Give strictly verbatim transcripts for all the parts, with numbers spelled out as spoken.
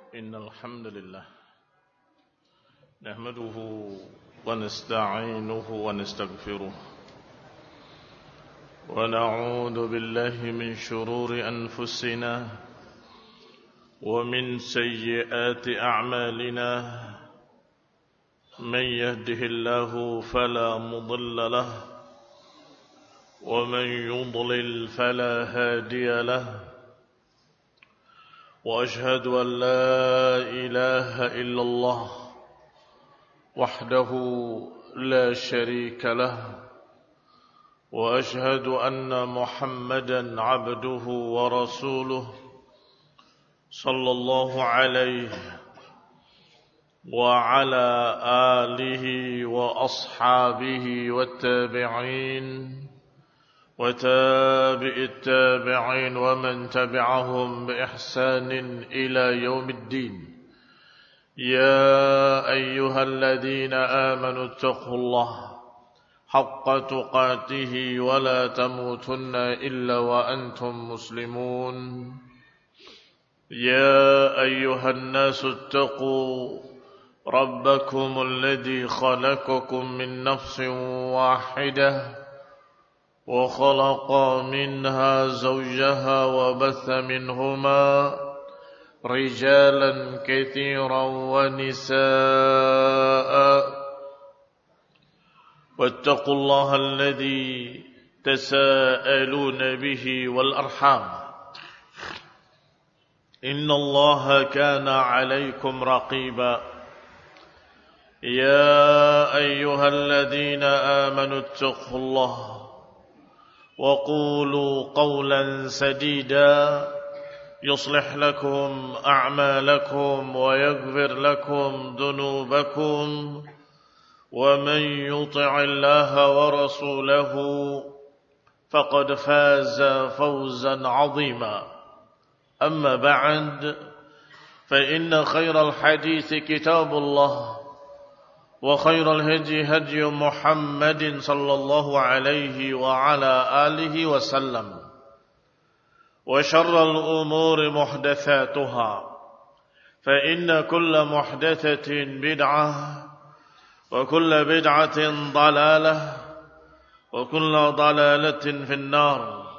إن الحمد لله نحمده ونستعينه ونستغفره ونعوذ بالله من شرور أنفسنا ومن سيئات أعمالنا من يهده الله فلا مضل له ومن يضلل فلا هادي له وأشهد أن لا إله إلا الله وحده لا شريك له وأشهد أن محمدًا عبده ورسوله صلى الله عليه وعلى آله وأصحابه والتابعين وتابع التابعين ومن تبعهم بإحسان إلى يوم الدين يا أيها الذين آمنوا اتقوا الله حق تقاته ولا تموتن إلا وأنتم مسلمون يا أيها الناس اتقوا ربكم الذي خلقكم من نفس واحدة وخلق منها زوجها وبث منهما رجالا كثيرا ونساء واتقوا الله الذي تساءلون به والأرحام إن الله كان عليكم رقيبا يا أيها الذين آمنوا اتقوا الله وقولوا قولا سديدا يصلح لكم أعمالكم ويغفر لكم ذنوبكم ومن يطع الله ورسوله فقد فاز فوزا عظيما أما بعد فإن خير الحديث كتاب الله وخير الهدي هدي محمد صلى الله عليه وعلى آله وسلم وشر الأمور محدثاتها فإن كل محدثة بدعة وكل بدعة ضلالة وكل ضلالة في النار.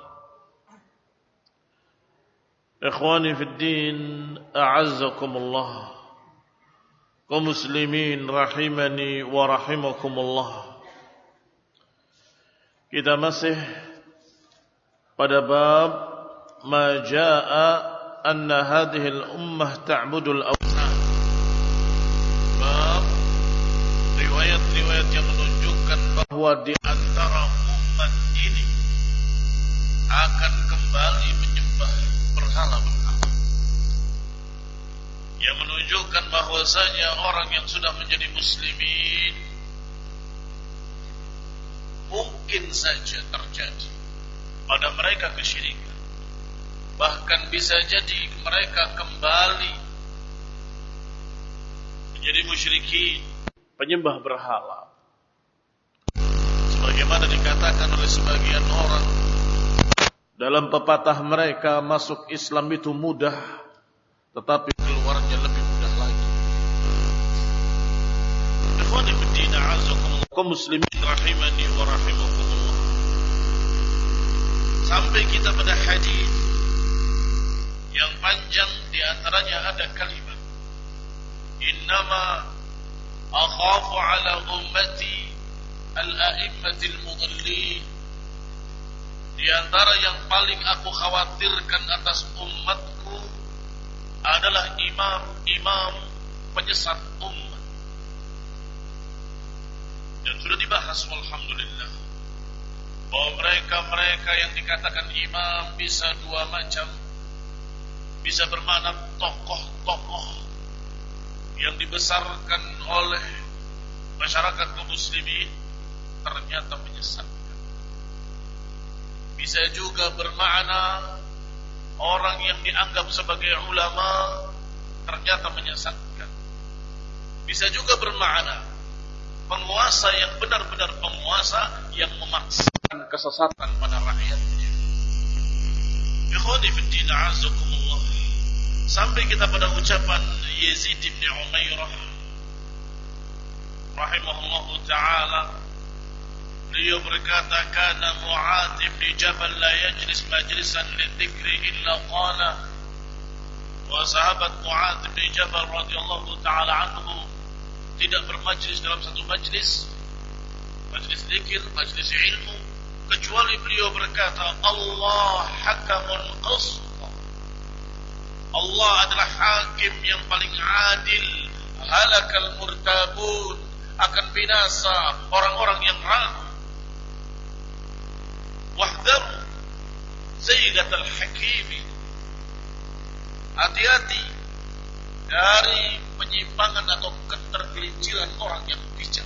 إخواني في الدين أعزكم الله kaum muslimin rahimani wa rahimakumullah. Kita masih pada bab ma jaa anna hadhihi al-ummah ta'budu al-awthan. Bab riwayat-riwayat yang menunjukkan bahwa di antara umat ini akan kembali menyembah berhala-berhala, yang menunjukkan bahwasanya orang yang sudah menjadi muslimin mungkin saja terjadi pada mereka kesyirikan, bahkan bisa jadi mereka kembali menjadi musyrikin, penyembah berhala, sebagaimana dikatakan oleh sebagian orang dalam pepatah mereka, masuk Islam itu mudah, tetapi keluarnya lebih mudah lagi. Ikhwani fiddin a'azakumullah, kaum muslimin rahimani wa rahimakumullah. Sampai kita pada hadis yang panjang, di antaranya ada kalimat innama akhafu ala ummati al-a'immatil mudallin. Di antara yang paling aku khawatirkan atas umatku adalah imam-imam penyesat umat. Dan sudah dibahas alhamdulillah bahwa mereka-mereka yang dikatakan imam bisa dua macam. Bisa bermakna tokoh-tokoh yang dibesarkan oleh masyarakat kaum muslimin ternyata menyesatkan. Bisa juga bermakna orang yang dianggap sebagai ulama ternyata menyesatkan. Bisa juga bermakna penguasa yang benar-benar penguasa yang memaksakan kesesatan pada rakyatnya. Ikhwani fiddin a'azakumullah. Sampai kita pada ucapan Yazid bin Umairah rahimahullahu ta'ala. Beliau berkata, kana Mu'adz bin Jabal la yajlis majlisan lidzikri illa qala. Wa sahabat Mu'adz bin Jabal radhiyallahu ta'ala anhu tidak bermajlis dalam satu majlis, majlis zikir, majlis ilmu, kecuali beliau berkata, Allah hakamun qist. Allah adalah hakim yang paling adil. Halakal murtabun, akan binasa orang-orang yang ragu. Wahdharu zaygatal hakimi, hati-hati dari penyimpangan atau ketergelinciran orang yang bijak.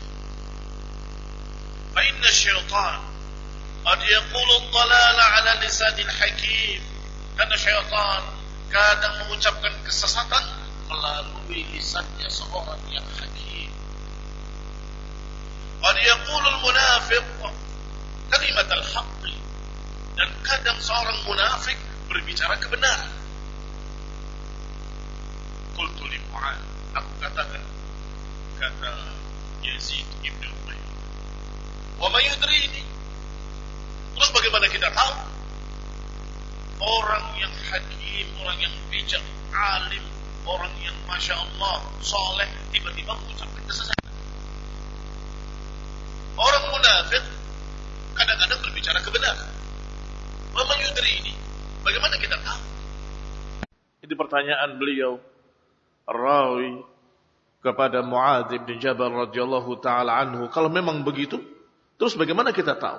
Fa inna syaitan qad yaqulu ad-dhalala 'ala lisanil hakim. Karena syaitan kadang mengucapkan kesesatan melalui lisannya seorang yang hakim. Qad yaqulu al-munafiq kalimat al-haqq, dan kadang seorang munafik berbicara kebenaran. Qultu li Mu'adz, aku katakan, kata Yazid ibn Umairah, wa ma yudrini, terus bagaimana kita tahu orang yang hakim, orang yang bijak, alim, orang yang masya Allah soleh tiba-tiba mengucapkan kesesatan? Orang munafik kadang-kadang berbicara kebenaran. Wa ma yudrini, bagaimana kita tahu? Ini pertanyaan beliau rawi kepada Mu'adz bin Jabal radhiyallahu taala anhu. Kalau memang begitu, terus bagaimana kita tahu?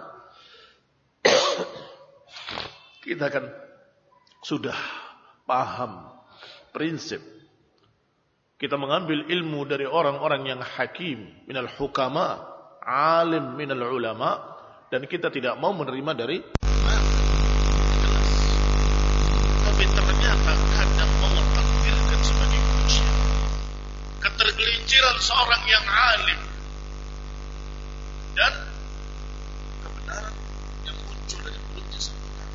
Kita kan sudah paham prinsip. Kita mengambil ilmu dari orang-orang yang hakim, minal hukama, alim minal ulama, dan kita tidak mau menerima dari jelas. Tapi ternyata kadang mentakdirkan sebagai ujian ketergelinciran seorang yang alim dan kebenaran yang muncul dari mulutnya sebenarnya.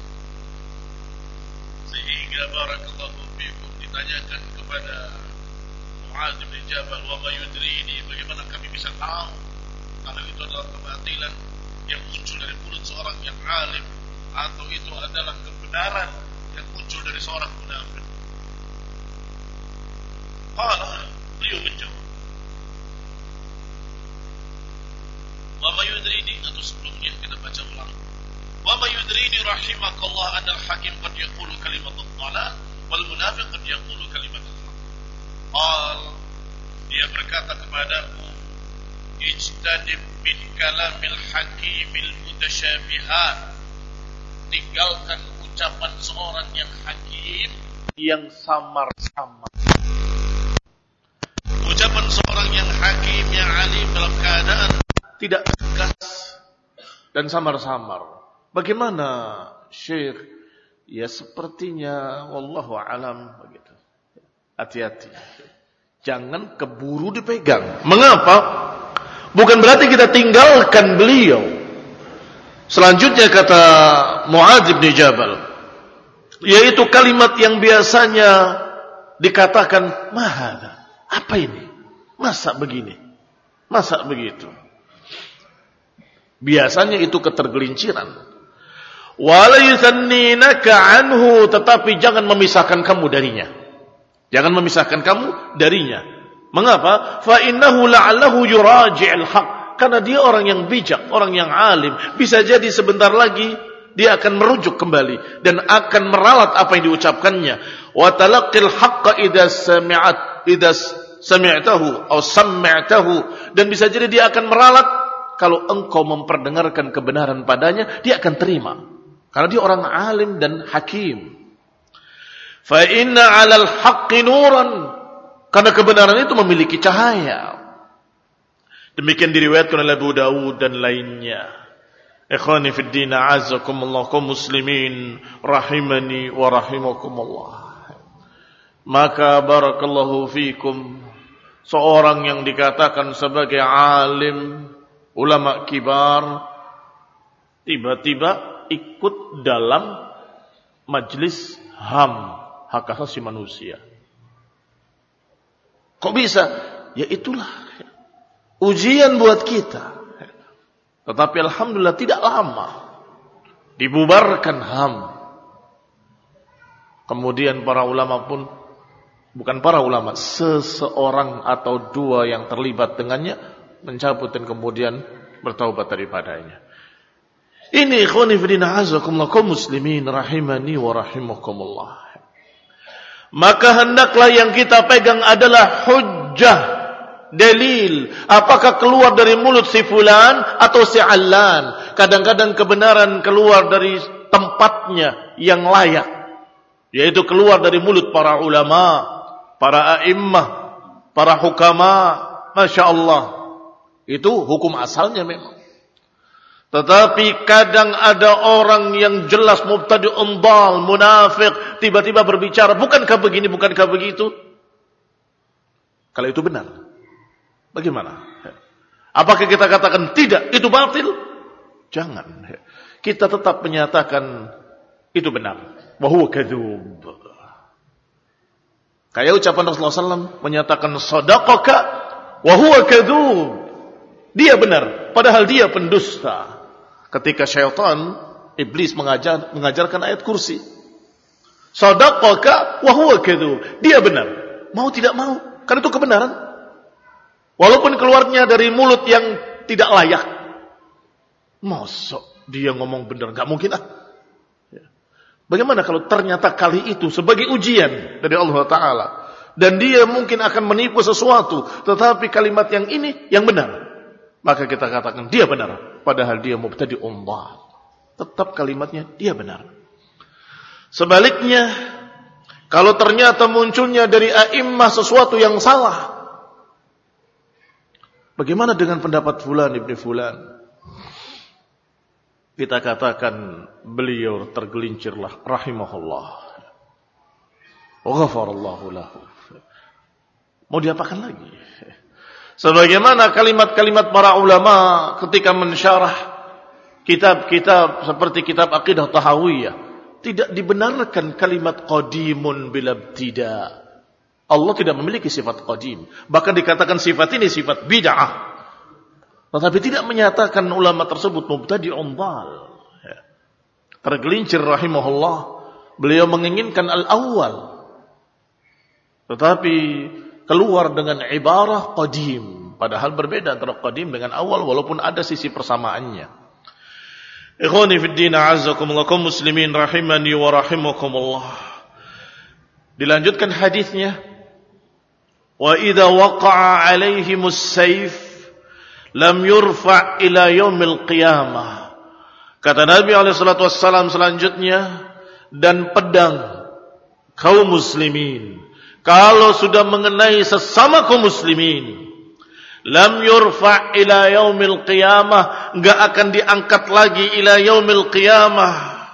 Sehingga barakallahu fikum ditanyakan kepada Mu'adz bin Jabal, wa ma yudrini, bagaimana kami bisa tahu kalau itu adalah kebatilan yang muncul dari mulut seorang yang alim, atau itu adalah kebenaran yang muncul dari seorang munafik? Qala, beliau menjawab, wa ma yudrini, atau sebelumnya kita baca ulang, wa ma yudrini rahimakallah anna al-hakim qad yaqulu kalimatut dhalal wal munafiq qad yaqulu kalimatut haq. Qal, dia berkata kepadaku, ijtanib min kalamil hakimil mutasyabihat, tinggalkan ucapan seorang yang hakim yang samar-samar. Ucapan seorang yang hakim, yang alim dalam keadaan tidak tegas dan samar-samar. Bagaimana, Syekh? Ya sepertinya wallahu alam begitu. Hati-hati. Jangan keburu dipegang. Mengapa? Bukan berarti kita tinggalkan beliau. Selanjutnya kata Mu'adz bin Jabal, yaitu kalimat yang biasanya dikatakan, mahada, apa ini? Masa begini? Masa begitu? Biasanya itu ketergelinciran. Wala yuthanninaka anhu, tetapi jangan memisahkan kamu darinya. Jangan memisahkan kamu darinya. Mengapa? Fa innahu la'allahu yuraji'ul haq. Karena dia orang yang bijak, orang yang alim. Bisa jadi sebentar lagi dia akan merujuk kembali dan akan meralat apa yang diucapkannya. Wa talaqqil haqqa idza sami'at idza sami'tahu atau sami'tahu, dan bisa jadi dia akan meralat kalau engkau memperdengarkan kebenaran padanya, dia akan terima. Karena dia orang alim dan hakim. Fa inna 'alal haqqi nuran, karena kebenaran itu memiliki cahaya. Demikian diriwayatkan oleh Abu Dawud dan lainnya. Ikhwani fid din, a'azzakumullah, kaum muslimin rahimani wa rahimakumullah. Maka barakallahu fikum, seorang yang dikatakan sebagai alim, ulama kibar, tiba-tiba ikut dalam majlis H A M, hak asasi manusia. Kok bisa? Ya itulah ujian buat kita. Tetapi alhamdulillah tidak lama dibubarkan H A M. Kemudian para ulama pun, bukan para ulama, seseorang atau dua yang terlibat dengannya mencabut dan kemudian bertaubat daripadanya. Ini ikhwani fillah azakumullah kaum muslimin rahimani wa rahimakumullah. Maka hendaklah yang kita pegang adalah hujjah, dalil. Apakah keluar dari mulut si fulan atau si allan? Kadang-kadang kebenaran keluar dari tempatnya yang layak, yaitu keluar dari mulut para ulama, para a'immah, para hukama. Masya Allah, itu hukum asalnya memang. Tetapi kadang ada orang yang jelas mubtadi'un dhal, munafik, tiba-tiba berbicara, bukankah begini, bukankah begitu? Kalau itu benar, bagaimana? Apakah kita katakan tidak, itu batil? Jangan. Kita tetap menyatakan itu benar. Wa huwa kadzub. Kayak ucapan Rasulullah sallallahu alaihi wasallam menyatakan sadaqaka wa huwa kadzub. Dia benar, padahal dia pendusta. Ketika syaitan, iblis mengajar, mengajarkan ayat kursi. Sadaqaka wa huwa kadzub. Dia benar, mau tidak mau, karena itu kebenaran. Walaupun keluarnya dari mulut yang tidak layak. Masa dia ngomong benar, enggak mungkin ah. Bagaimana kalau ternyata kali itu sebagai ujian dari Allah Ta'ala, dan dia mungkin akan menipu sesuatu, tetapi kalimat yang ini yang benar, maka kita katakan dia benar, padahal dia mubtadi'un dhal. Tetap kalimatnya dia benar. Sebaliknya, kalau ternyata munculnya dari a'immah sesuatu yang salah, bagaimana dengan pendapat fulan ibni fulan? Kita katakan beliau tergelincirlah rahimahullah wa ghafarallahu lahu. Mau diapakan lagi? Sebagaimana kalimat-kalimat para ulama ketika mensyarah kitab-kitab seperti kitab Aqidah Tahawiyah, tidak dibenarkan kalimat qadimun bila ibtida. Allah tidak memiliki sifat qadim, bahkan dikatakan sifat ini sifat bid'ah. Tetapi tidak menyatakan ulama tersebut mubtadi'un dhal. Tergelincir rahimahullah, beliau menginginkan al-awwal, tetapi keluar dengan ibarah qadim, padahal berbeda antara qadim dengan awal, walaupun ada sisi persamaannya. Ikhwani fid din a'azzakumullah kaum muslimin rahimani wa rahimakumullah. Dilanjutkan hadisnya, wa idza waqa'a 'alaihimus sayf lam yurfa' ila yaumil qiyamah. Kata Nabi alaihi salatu wassalam selanjutnya, dan pedang kaum muslimin kalau sudah mengenai sesama kaum muslimin, lam yurfa' ila yaumil qiyamah, enggak akan diangkat lagi ila yaumil qiyamah.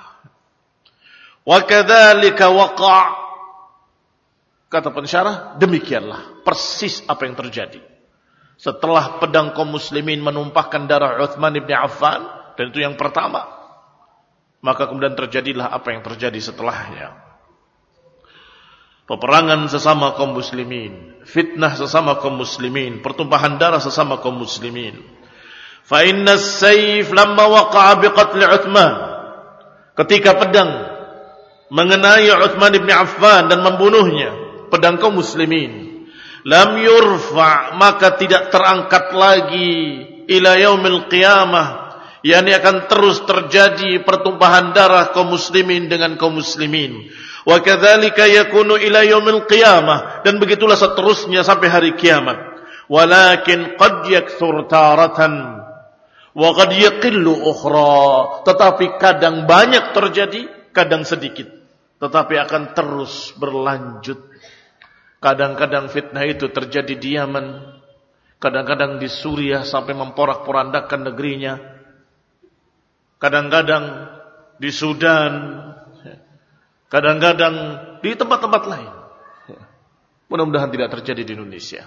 Wa kadzalika waqa'. Kata pensyarah, demikianlah persis apa yang terjadi. Setelah pedang kaum muslimin menumpahkan darah Utsman bin Affan, dan itu yang pertama, maka kemudian terjadilah apa yang terjadi setelahnya. Peperangan sesama kaum muslimin, fitnah sesama kaum muslimin, pertumpahan darah sesama kaum muslimin. Fa inna as-sayf lamma waqa'a biqatl Utsman, ketika pedang mengenai Utsman bin Affan dan membunuhnya, pedang kaum muslimin, lam yurfa', maka tidak terangkat lagi ila yaumil qiyamah, yakni akan terus terjadi pertumpahan darah kaum muslimin dengan kaum muslimin. Wa kadzalika yakunu ila yaumil qiyamah, dan begitulah seterusnya sampai hari kiamat. Walakin qad yakthur taratan wa qad yaqillu ukhra, tetapi kadang banyak terjadi, kadang sedikit, tetapi akan terus berlanjut. Kadang-kadang fitnah itu terjadi di Yaman, kadang-kadang di Suriah sampai memporak-porandakan negerinya, kadang-kadang di Sudan, kadang-kadang di tempat-tempat lain. Mudah-mudahan tidak terjadi di Indonesia.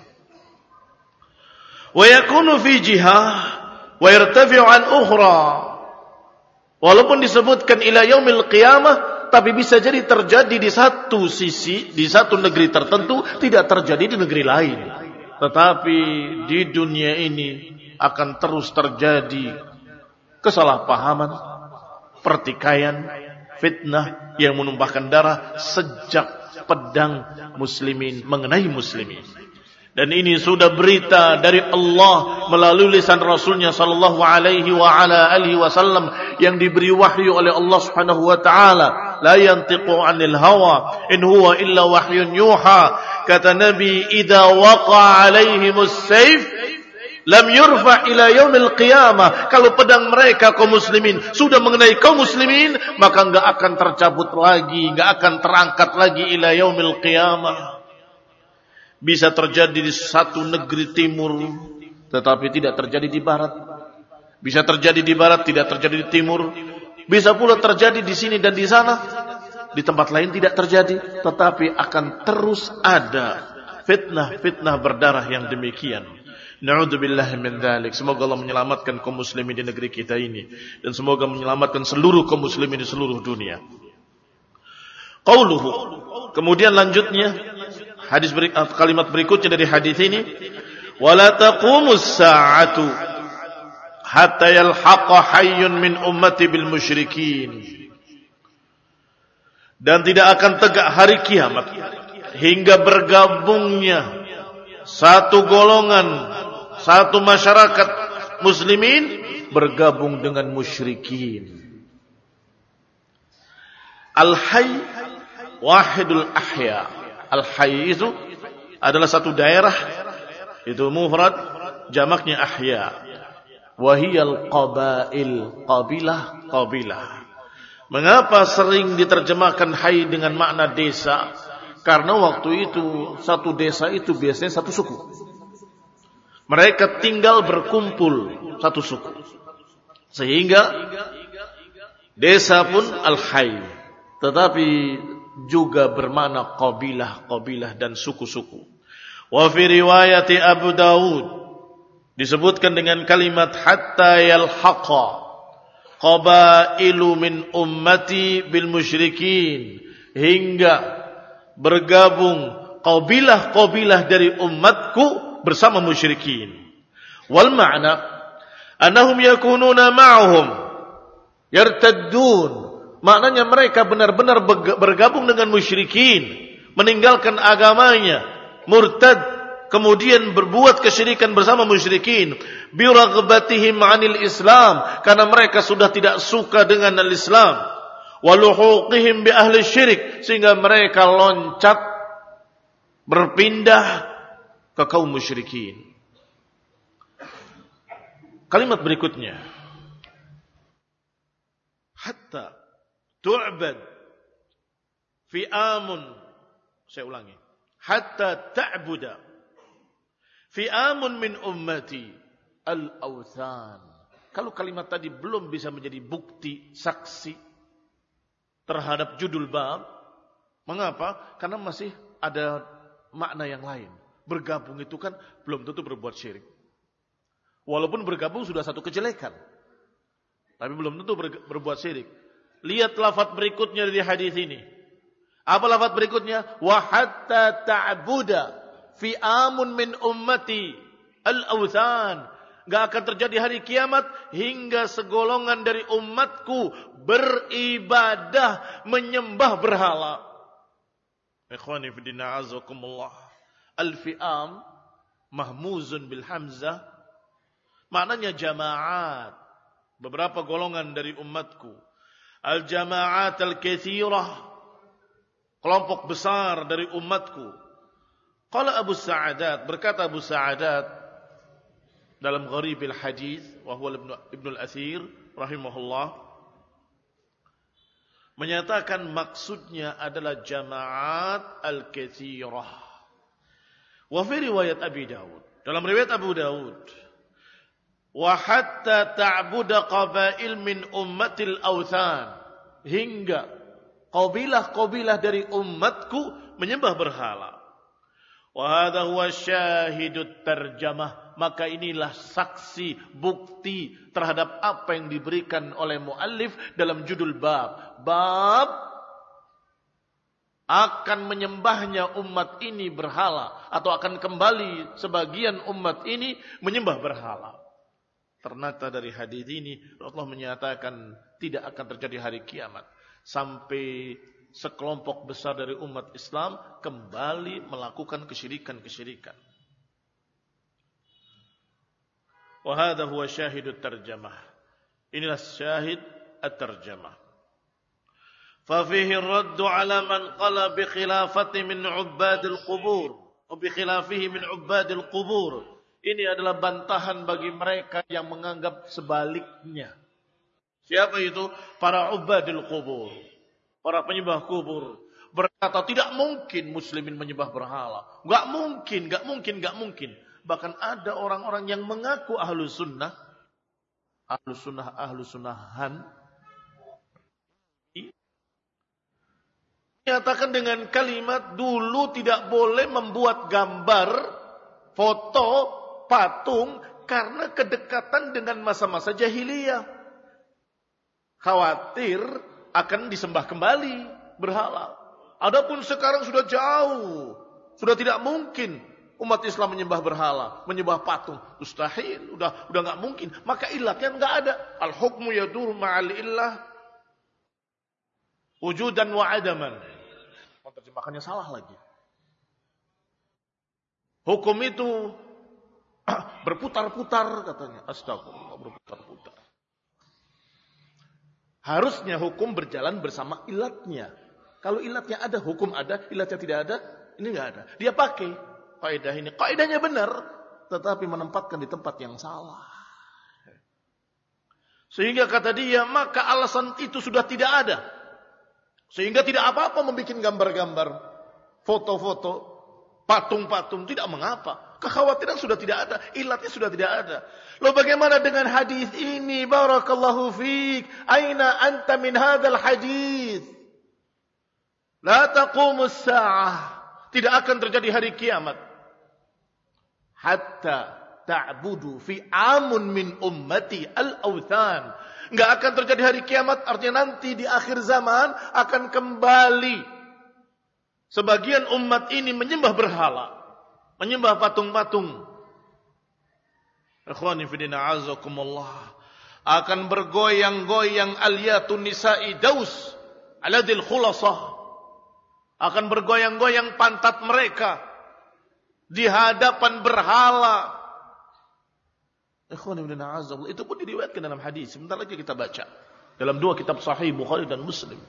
Wa yakunu fi jihah wa yartafi'u an ukhra. Walaupun disebutkan ila yaumil qiyamah, tapi bisa jadi terjadi di satu sisi, di satu negeri tertentu, tidak terjadi di negeri lain. Tetapi di dunia ini akan terus terjadi kesalahpahaman, pertikaian, fitnah yang menumpahkan darah sejak pedang muslimin mengenai muslimin. Dan ini sudah berita dari Allah melalui lisan Rasulnya sallallahu alaihi wa ala alihi wasallam yang diberi wahyu oleh Allah Subhanahu wa taala. La yantiqu 'anil hawa in huwa illa wahyun yuha. Kata Nabi, idza waqa'a 'alaihimus sayf lam yurfa ila yaumil qiyamah. Kalau pedang mereka kaum muslimin sudah mengenai kaum muslimin, maka enggak akan tercabut lagi, enggak akan terangkat lagi ila yaumil qiyamah. Bisa terjadi di satu negeri timur, tetapi tidak terjadi di barat. Bisa terjadi di barat, tidak terjadi di timur. Bisa pula terjadi di sini dan di sana. Di tempat lain tidak terjadi, tetapi akan terus ada fitnah-fitnah berdarah yang demikian. Na'udzubillahi min dzalik. Semoga Allah menyelamatkan kaum muslimin di negeri kita ini, dan semoga menyelamatkan seluruh kaum muslimin di seluruh dunia. Qauluhu, kemudian lanjutnya hadis beri, kalimat berikutnya dari hadis ini, wala taqumus sa'atu hatta yalhaqa hayyun min ummati bil musyrikin. Dan tidak akan tegak hari kiamat hingga bergabungnya satu golongan, satu masyarakat muslimin bergabung dengan musyrikin. Al-hayy wahidul ahya. Al-hayy itu adalah satu daerah, itu mufrad, jamaknya ahya. Wahiyal qabail, qabilah, qabilah. Mengapa sering diterjemahkan hayy dengan makna desa? Karena waktu itu satu desa itu biasanya satu suku. Mereka tinggal berkumpul satu suku. Sehingga desa pun al-hayy, tetapi juga bermakna qabilah-qabilah dan suku-suku. Wa fi riwayat Abu Dawud disebutkan dengan kalimat hatta yalhaqa qabailu min ummati bil musyrikin, hingga bergabung qabilah-qabilah dari umatku bersama musyrikin. Wal ma'na annahum yakununa ma'ahum yartaddun. Maknanya mereka benar-benar bergabung dengan musyrikin, meninggalkan agamanya, murtad, kemudian berbuat kesyirikan bersama musyrikin, biraghbatihim 'anil Islam, karena mereka sudah tidak suka dengan al-Islam, waluhuqihim bi ahli syirik, sehingga mereka loncat berpindah ke kaum musyrikin. Kalimat berikutnya, hatta tu'bad fi'amun, saya ulangi, hatta ta'buda fi'amun min ummati al-awthan. Kalau kalimat tadi belum bisa menjadi bukti saksi terhadap judul bab, mengapa? Karena masih ada makna yang lain. Bergabung itu kan belum tentu berbuat syirik. Walaupun bergabung sudah satu kejelekan, tapi belum tentu berbuat syirik. Lihat lafaz berikutnya dari hadis ini. Apa lafaz berikutnya? Wa hatta ta'buda fi'amun min ummati al-awthan. Enggak akan terjadi hari kiamat hingga segolongan dari umatku beribadah menyembah berhala. Ikhwani fi din a'azakumullah. Al-fi'am mahmuzun bil hamzah, maknanya jamaat, beberapa golongan dari umatku. Al-jama'at al-kathirah, kelompok besar dari umatku. Qala Abu Sa'adat, berkata Abu Sa'adat dalam Gharibil Hadis, wa huwa Ibnu al-Athir rahimahullah, menyatakan maksudnya adalah jama'at al-kathirah. Wa fi riwayat Abi Dawud, dalam riwayat Abu Dawud, wa hatta ta'buda qabail min ummatil awthan, hingga qabilah-qabilah dari umatku menyembah berhala. Wa hadha huwa syahidut tarjamah, maka inilah saksi bukti terhadap apa yang diberikan oleh muallif dalam judul bab. Bab akan menyembahnya umat ini berhala, atau akan kembali sebagian umat ini menyembah berhala. Ternyata dari hadis ini Allah menyatakan tidak akan terjadi hari kiamat sampai sekelompok besar dari umat Islam kembali melakukan kesyirikan-kesyirikan. Wa hadha huwa syahidut tarjamah. Inilah syahid at-tarjamah. ففيه الرد على من قال بخلافة من عباد القبور وبخلافه من عباد القبور. Ini adalah bantahan bagi mereka yang menganggap sebaliknya. Siapa itu? Para ubadil kubur, para penyembah kubur berkata tidak mungkin muslimin menyembah berhala. Enggak mungkin, enggak mungkin, enggak mungkin. Bahkan ada orang-orang yang mengaku ahlu sunnah, ahlu sunnah, ahlu sunnahan, nyatakan dengan kalimat dulu tidak boleh membuat gambar, foto, patung karena kedekatan dengan masa-masa jahiliyah. Khawatir akan disembah kembali berhala. Adapun sekarang sudah jauh, sudah tidak mungkin umat Islam menyembah berhala, menyembah patung. Mustahil, udah udah nggak mungkin. Maka ilahnya nggak ada. Al hukmu yadur ma'al illah wujudan wa adaman. Terjemahannya salah lagi. Hukum itu berputar-putar katanya. Astagfirullah, berputar-putar. Harusnya hukum berjalan bersama ilatnya. Kalau ilatnya ada, hukum ada. Ilatnya tidak ada, ini nggak ada. Dia pakai kaidah ini. Kaidahnya benar, tetapi menempatkan di tempat yang salah. Sehingga kata dia, maka alasan itu sudah tidak ada. Sehingga tidak apa-apa membuat gambar-gambar, foto-foto, patung-patung, tidak mengapa. Kekhawatiran sudah tidak ada, ilatnya sudah tidak ada. Lalu bagaimana dengan hadis ini? Barakallahu fiik. Aina anta min hadzal hadis? La taqumus sa'ah. Tidak akan terjadi hari kiamat hatta ta'budu fi amun min ummati al-awthan. Enggak akan terjadi hari kiamat, artinya nanti di akhir zaman akan kembali sebagian umat ini menyembah berhala, menyembah patung-patung. Ikhwani fi din a'azakumullah, akan bergoyang-goyang aliyatun nisa'i daus aladil khulasah, akan bergoyang-goyang pantat mereka di hadapan berhala. Ikhwan ibn a'azzallah, itu pun diriwayatkan dalam hadis. Sebentar lagi kita baca dalam dua kitab sahih Bukhari dan Muslim.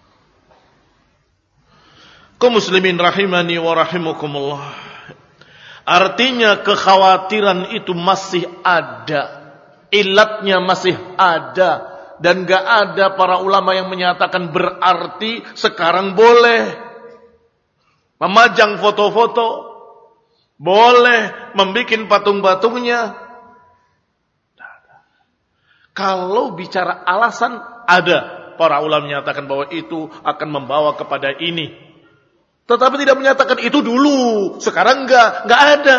Kaum muslimin rahimani wa rahimakumullah. Artinya kekhawatiran itu masih ada, ilatnya masih ada, dan gak ada para ulama yang menyatakan berarti sekarang boleh memajang foto-foto, boleh membikin patung-patungnya. Kalau bicara alasan, ada para ulama menyatakan bahwa itu akan membawa kepada ini. Tetapi tidak menyatakan itu dulu, sekarang enggak, enggak ada.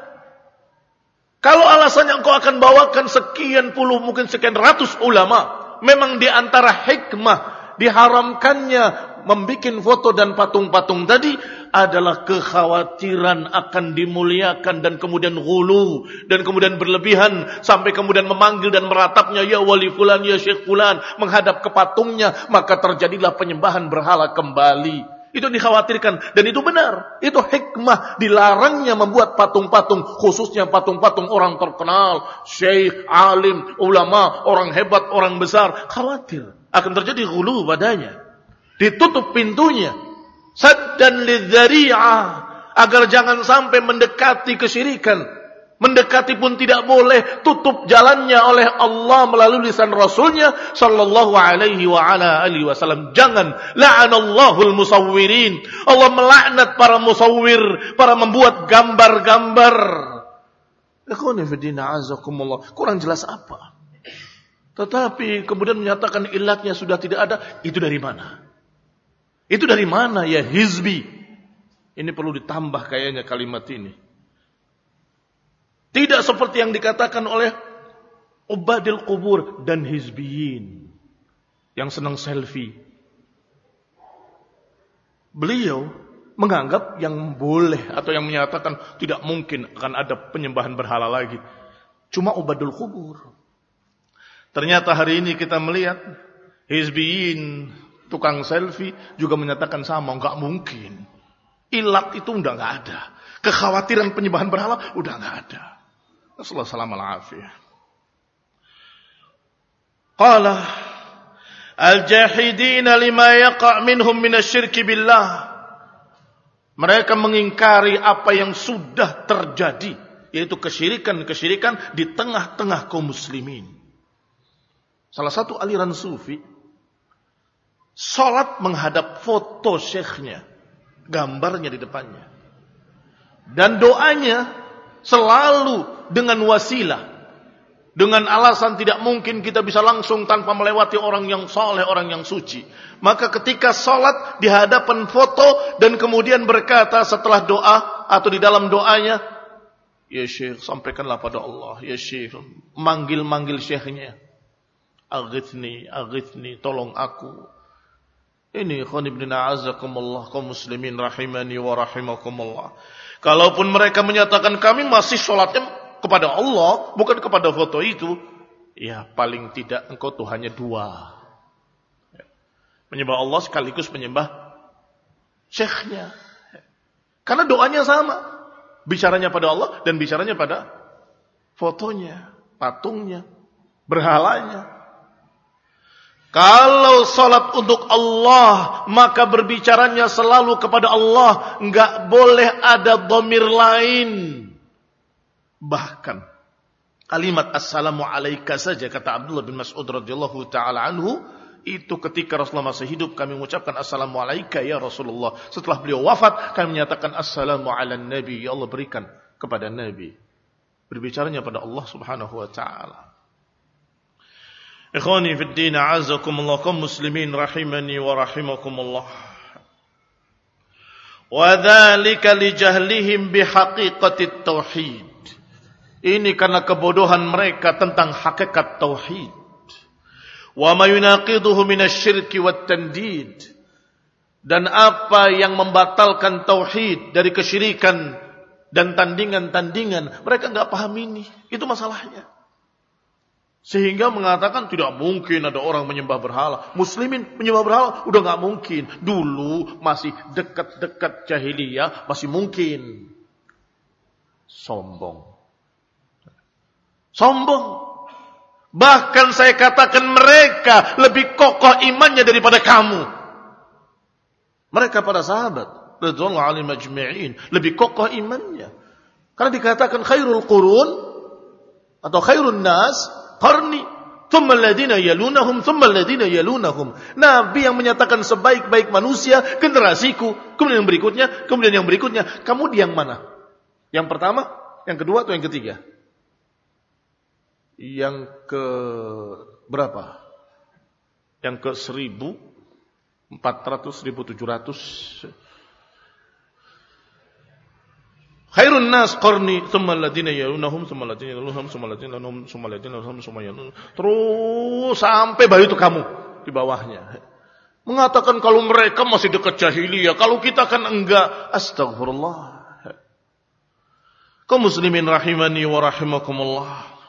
Kalau alasannya engkau akan bawakan sekian puluh, mungkin sekian ratus ulama, memang di antara hikmah diharamkannya membikin foto dan patung-patung tadi adalah kekhawatiran akan dimuliakan dan kemudian ghulu dan kemudian berlebihan sampai kemudian memanggil dan meratapnya ya wali fulan ya syekh fulan menghadap ke patungnya, maka terjadilah penyembahan berhala kembali. Itu dikhawatirkan dan itu benar. Itu hikmah dilarangnya membuat patung-patung, khususnya patung-patung orang terkenal, syekh, alim, ulama, orang hebat, orang besar. Khawatir akan terjadi ghulu padanya. Ditutup pintunya, saddan lidzari'ah, agar jangan sampai mendekati kesyirikan. Mendekati pun tidak boleh, tutup jalannya oleh Allah melalui lisan Rasulnya sallallahu alaihi wa ala alihi wasallam. Jangan, la'anallahul musawwirin. Allah melaknat para musawwir, para membuat gambar-gambar. Ikhwan fillah azakumullah. Kurang jelas apa? Tetapi kemudian menyatakan ilatnya sudah tidak ada, itu dari mana? Itu dari mana ya hizbi? Ini perlu ditambah kayaknya kalimat ini. Tidak seperti yang dikatakan oleh ubadil kubur dan hizbiyin yang senang selfie. beliau menganggap yang boleh atau yang menyatakan tidak mungkin akan ada penyembahan berhala lagi cuma ubadul kubur. Ternyata hari ini kita melihat hizbiyin, tukang selfie juga menyatakan sama, enggak mungkin. Ilat itu udah enggak ada. Kekhawatiran penyembahan berhala udah enggak ada. Rasulullah sallallahu alaihi wasallam. Qala al-jahidina lima yaqa' minhum minasyirki billah. Mereka mengingkari apa yang sudah terjadi, yaitu kesyirikan-kesyirikan di tengah-tengah kaum muslimin. Salah satu aliran sufi, salat menghadap foto syekhnya, gambarnya di depannya. Dan doanya selalu dengan wasilah. Dengan alasan tidak mungkin kita bisa langsung tanpa melewati orang yang saleh, orang yang suci. Maka ketika salat di hadapan foto dan kemudian berkata setelah doa atau di dalam doanya, ya Syekh, sampaikanlah pada Allah, ya Syekh, manggil-manggil syekhnya. Aghithni, aghithni, tolong aku. Ini khonibnina azakumullah, kaum muslimin rahimani wa rahimakumullah. Kalaupun mereka menyatakan kami masih salatnya kepada Allah, bukan kepada foto itu, ya paling tidak engkau Tuhannya dua. Menyembah Allah sekaligus menyembah syekhnya. Karena doanya sama. Bicaranya pada Allah dan bicaranya pada fotonya, patungnya, berhalanya. Kalau salat untuk Allah, maka berbicaranya selalu kepada Allah. Enggak boleh ada dhamir lain. Bahkan kalimat assalamu alayka saja, kata Abdullah bin Mas'ud radhiyallahu taala anhu, itu ketika Rasulullah masih hidup kami mengucapkan assalamu alayka ya Rasulullah. Setelah beliau wafat kami menyatakan assalamu ala nabi, ya Allah berikan kepada nabi. Berbicaranya pada Allah Subhanahu wa taala. Ikhwani fid din, a'azzakumullah, kaum muslimin rahimani wa rahimakumullah. Wa dzalika li jahlihim bi haqiqatit tauhid. Ini karena kebodohan mereka tentang hakikat tauhid. Wa ma yunaqiduhu minasyirki wat tandid. Dan apa yang membatalkan tauhid dari kesyirikan dan tandingan-tandingan, mereka enggak paham ini. Itu masalahnya. Sehingga mengatakan tidak mungkin ada orang menyembah berhala. Muslimin menyembah berhala udah enggak mungkin. Dulu masih dekat-dekat jahiliyah masih mungkin. Sombong. Sombong. Bahkan saya katakan mereka lebih kokoh imannya daripada kamu. Mereka para sahabat radhiyallahu anhum ajma'in lebih kokoh imannya. Karena dikatakan khairul qurun atau khairun nas qarni, thumma alladhina yalunahum, thumma alladhina yalunahum. Nabi yang menyatakan sebaik-baik manusia generasiku, kemudian yang berikutnya, kemudian yang berikutnya. Kamu di yang mana? Yang pertama, yang kedua atau yang ketiga? Yang ke berapa? Yang ke seribu empat ratus, seribu tujuh ratus. Khairun nas qarni, thumma alladhina yalunahum, thumma alladhina yalunahum, thumma alladhina yalunahum, thumma alladhina yalunahum, thumma yalunahum. Terus sampai baru itu kamu di bawahnya. Mengatakan kalau mereka masih dekat jahiliyah, kalau kita kan enggak. Astagfirullah. Kaum muslimin rahimani wa rahimakumullah.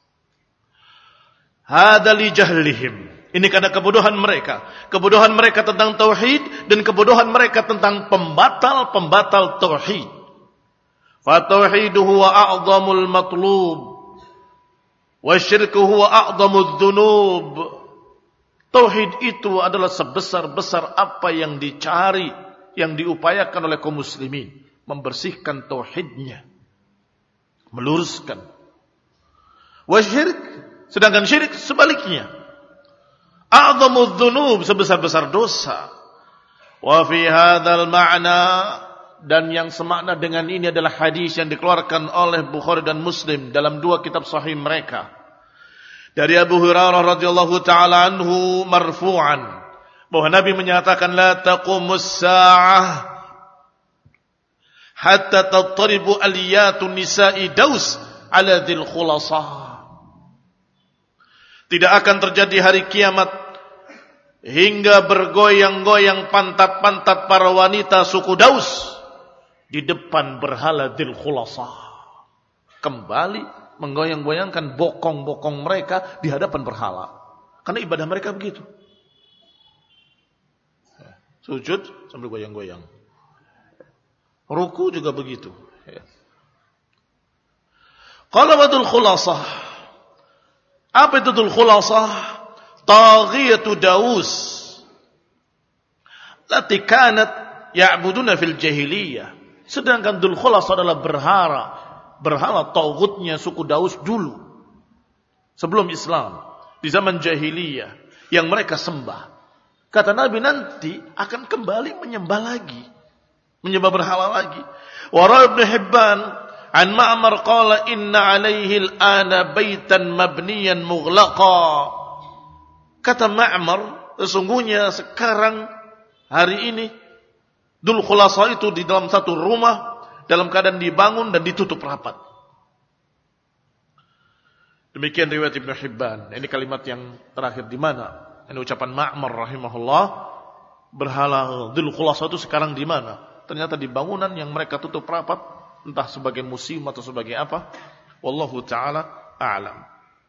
Hada li jahlihim. Ini karena kebodohan mereka. Kebodohan mereka tentang tauhid dan kebodohan mereka tentang pembatal-pembatal tauhid. Fa tauhidu huwa a'zamul matlub wa syirku huwa a'zamudz dzunub. Tauhid itu adalah sebesar-besar apa yang dicari, yang diupayakan oleh kaum muslimin, membersihkan tauhidnya, meluruskan. Wa syirk, sedangkan syirik sebaliknya. A'zamudz dzunub, sebesar-besar dosa. Wa fi hadzal ma'na, dan yang semakna dengan ini adalah hadis yang dikeluarkan oleh Bukhari dan Muslim dalam dua kitab sahih mereka. Dari Abu Hurairah radhiyallahu taala anhu marfu'an, bahwa Nabi menyatakan la taqumus sa'ah hatta tattaribu aliyatun nisa'i Daus ala dzil khulasah. Tidak akan terjadi hari kiamat hingga bergoyang-goyang pantat-pantat para wanita suku Daus di depan berhala Dzul Khulasah. Kembali menggoyang-goyangkan bokong-bokong mereka di hadapan berhala. Karena ibadah mereka begitu. Sujud sambil goyang-goyang. Ruku juga begitu. Qala Dzul Khulasah. Apa itu Dzul Khulasah? Taghiyatu Daus. Lati kanat ya'buduna fil jahiliyah. Sedangkan Dzul Khulasah adalah berhala, berhala taghutnya suku Daus dulu. Sebelum Islam, di zaman jahiliyah yang mereka sembah. Kata Nabi nanti akan kembali menyembah lagi, menyembah berhala lagi. Wa rawi Ibnu Hibban an Ma'mar qala inna 'alaihi al-ana baitan mabniyan mughlaqa. Kata Ma'mar, sesungguhnya sekarang hari ini Dzul Khulasah itu di dalam satu rumah dalam keadaan dibangun dan ditutup rapat. Demikian riwayat Ibnu Hibban. Ini kalimat yang terakhir di mana? Ini ucapan Ma'mar rahimahullah. Berhala Dzul Khulasah itu sekarang di mana? Ternyata di bangunan yang mereka tutup rapat, entah sebagai museum atau sebagai apa. Wallahu ta'ala a'lam.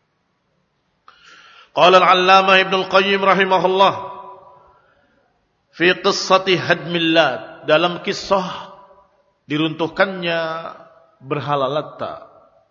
Qala al-'allamah Ibnu al-Qayyim rahimahullah fi qissati hadmil Lat, dalam kisah diruntuhkannya berhala Latta.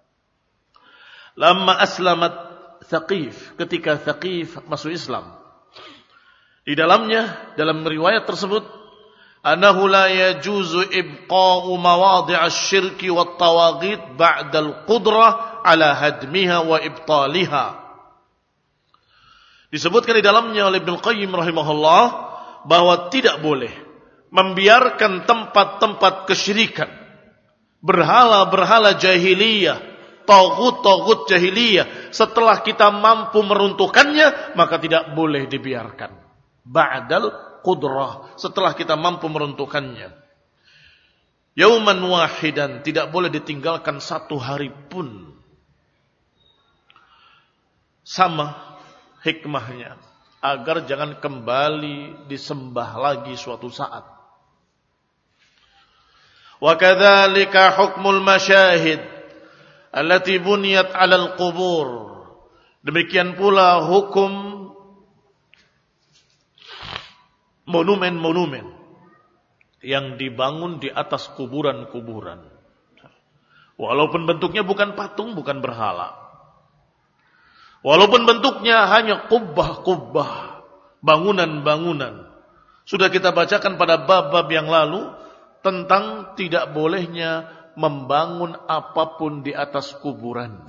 Lamma aslamat Thaqif, ketika Thaqif masuk Islam. Di dalamnya, dalam riwayat tersebut, annahu la yajuzu ibqa'u mawadhi' asy-syirki wat-tawaghit ba'da al-qudrah ala hadmiha wa ibtaliha. Disebutkan di dalamnya oleh Ibnu Qayyim rahimahullah bahwa tidak boleh membiarkan tempat-tempat kesyirikan, berhala-berhala jahiliyah, taghut-taghut jahiliyah, setelah kita mampu meruntuhkannya, maka tidak boleh dibiarkan. Ba'dal qudrah, setelah kita mampu meruntuhkannya. Yauman wahidan, tidak boleh ditinggalkan satu hari pun. Sama hikmahnya, agar jangan kembali disembah lagi suatu saat. Wa kadzalika hukmul masyahid allati buniyat 'alal qubur. Demikian pula hukum monumen-monumen yang dibangun di atas kuburan-kuburan. Walaupun bentuknya bukan patung, bukan berhala. Walaupun bentuknya hanya kubbah-kubbah, bangunan-bangunan. Sudah kita bacakan pada bab-bab yang lalu tentang tidak bolehnya membangun apapun di atas kuburan.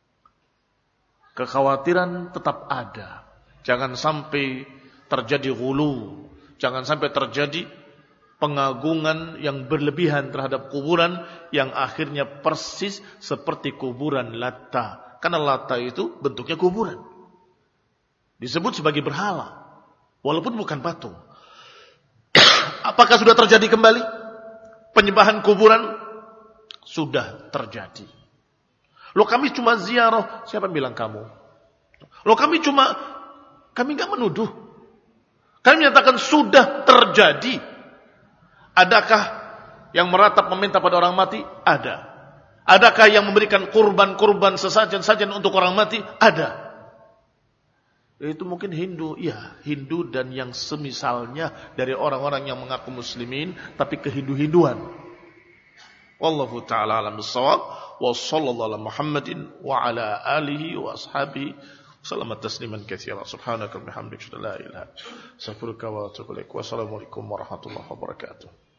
Kekhawatiran tetap ada. Jangan sampai terjadi ghulu, jangan sampai terjadi pengagungan yang berlebihan terhadap kuburan yang akhirnya persis seperti kuburan Latta. Karena Latta itu bentuknya kuburan. Disebut sebagai berhala. Walaupun bukan patung. Apakah sudah terjadi kembali penyembahan kuburan? Sudah terjadi. Loh kami cuma ziarah. Siapa yang bilang kamu? Loh kami cuma, kami enggak menuduh. Kami menyatakan sudah terjadi. Adakah yang meratap meminta pada orang mati? Ada. Adakah yang memberikan kurban-kurban sesajen-sajen untuk orang mati? Ada. Itu mungkin Hindu. Ya, Hindu dan yang semisalnya dari orang-orang yang mengaku muslimin tapi kehindu-hinduan. Wallahu ta'ala alam bissawab. Wa sallallahu ala Muhammadin wa ala alihi wa ashabihi. Salamat tasliman katsira. Subhanaka wa bihamdika la ilaha illa anta astaghfiruka wa atubu ilaik. Wassalamualaikum warahmatullahi wabarakatuh.